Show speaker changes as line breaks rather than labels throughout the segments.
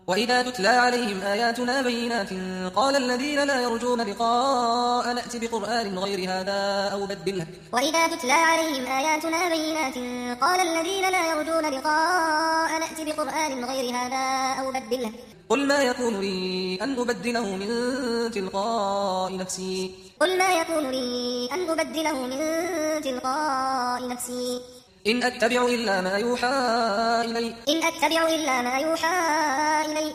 وإذا تتلى عليهم آياتنا بينات قال الذين لا يرجون لقاء نأت بقرآن غير هذا أو بدله.
وإذا تتلى عليهم آياتنا بينات قال الذين لا يرجون لقاء نأت بقرآن غير هذا أو بدله.
قل ما يكون لي أن أبدله من تلقاء نفسي.
قل ما يكون لي أن أبدله من تلقاء نفسي.
إن أتبع إلا ما يوحى إلي.
إن أتبع إلا ما يوحى إلي.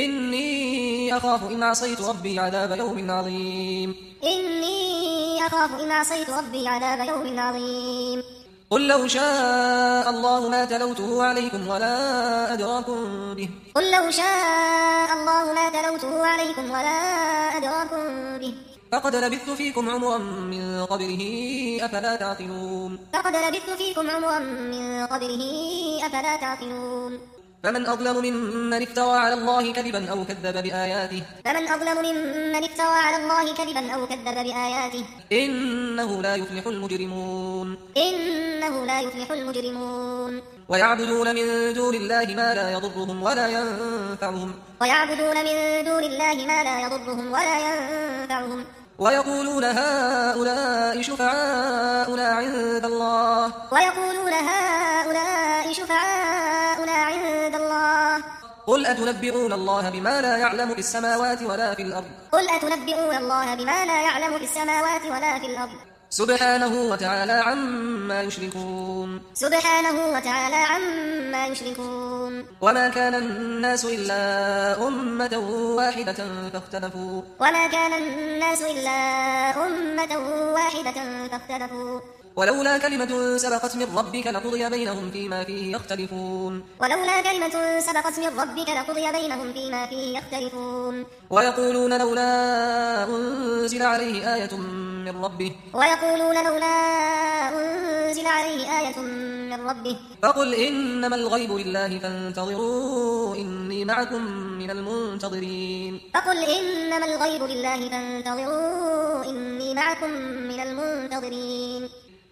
إني أخاف إن عصيت ربي عذاب يوم عظيم.
إني أخاف إن عصيت ربي عذاب يوم عظيم.
قل لو شاء الله ما تلوته عليكم ولا أدراكم به.
قل لو شاء الله ما تلوته عليكم ولا أدراكم به.
فقد لبثت فيكم عمرا من قبله أفلا تعقلون.
فقد لبثت فيكم عمرا من قبله أفلا تعقلون.
فمن أظلم ممن افترى على الله كذبا أو كذب بآياته.
فمن أظلم ممن افترى على الله كذبا أو كذب بآياته.
إنه لا يفلح المجرمون.
إنه لا يفلح المجرمون.
ويعبدون من دون الله ما لا يضرهم ولا ينفعهم.
ويعبدون من دون الله ما لا يضرهم ولا ينفعهم.
ويقولون هؤلاء شفعاؤنا عند الله.
ويقولون هؤلاء شفعاؤنا عند الله.
قل أتنبئون الله بما لا يعلم في السماوات ولا في الأرض.
قل أتنبئون الله بما لا يعلم في السماوات ولا في الأرض.
سبحانه وتعالى عما يشركون.
سبحانه وتعالى عما يشركون.
وما كان الناس إلا أمة واحدة فاختلفوا.
وما كان الناس إلا أمة واحدة فاختلفوا.
ولولا كلمة سبقت من ربك لقضي بينهم فيما فيه يختلفون.
ولولا كلمة سبقت من ربك لقضي بينهم فيما فيه يختلفون.
ويقولون لولا أنزل عليه آية من ربه.
ويقولون لولا أنزل عليه آية من ربه.
فقل إنما الغيب لله فانتظروا إني معكم من المنتظرين.
فقل إنما الغيب لله فانتظروا إني معكم من المنتظرين.